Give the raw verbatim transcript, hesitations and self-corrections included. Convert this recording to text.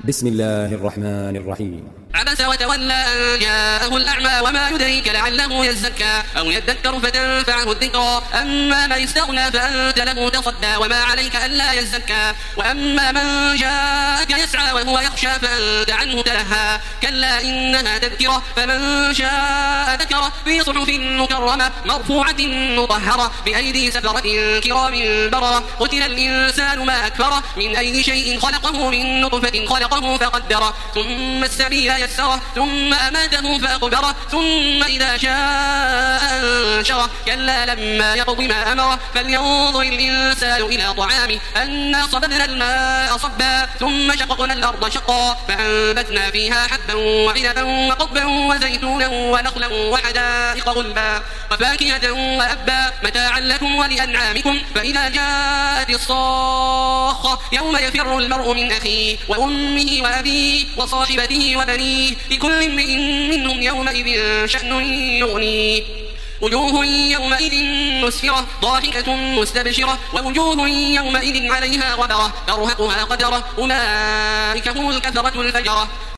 بسم الله الرحمن الرحيم. عبس وتولى أن جاءه الأعمى وما يدريك لعله يزكى أو يذكر فتنفعه الذكرى. أما من استغنى فأنت له تصدى وما عليك ألا يزكى. وأما من جاءك يسعى وهو يخشى فأنت عنه تلهى. كلا إنها تذكرة فمن شاء ذكره في صحف مكرمة مرفوعة مطهرة بأيدي سفرة كرام بررة. قتل الإنسان ما أكفره من أي شيء خلقه من نطفة خلقه فقدره ثم السبيل يسره ثم أماته فأقبره ثم إذا شاء أنشره. كلا لما يقض ما أمره فلينظر الإنسان إلى طعامه أنا صببنا الماء صبا ثم شققنا الأرض شقا فأنبتنا فيها حبا وعنبا وقضبا وزيتونا ونخلا وحدائق غلبا وفاكهة وأبا متاعا لكم ولأنعامكم. فإذا جاءت الصاخة يوم يفر المرء من أخيه وأمه وأبيه وصاحبته وبنيه لكل امرئ منهم يومئذ شأن يغنيه. وجوه يومئذ مسفرة ضاحكة مستبشرة ووجوه يومئذ عليها غبرة ترهقها قدرة أولئك هم الكفرة الفجرة.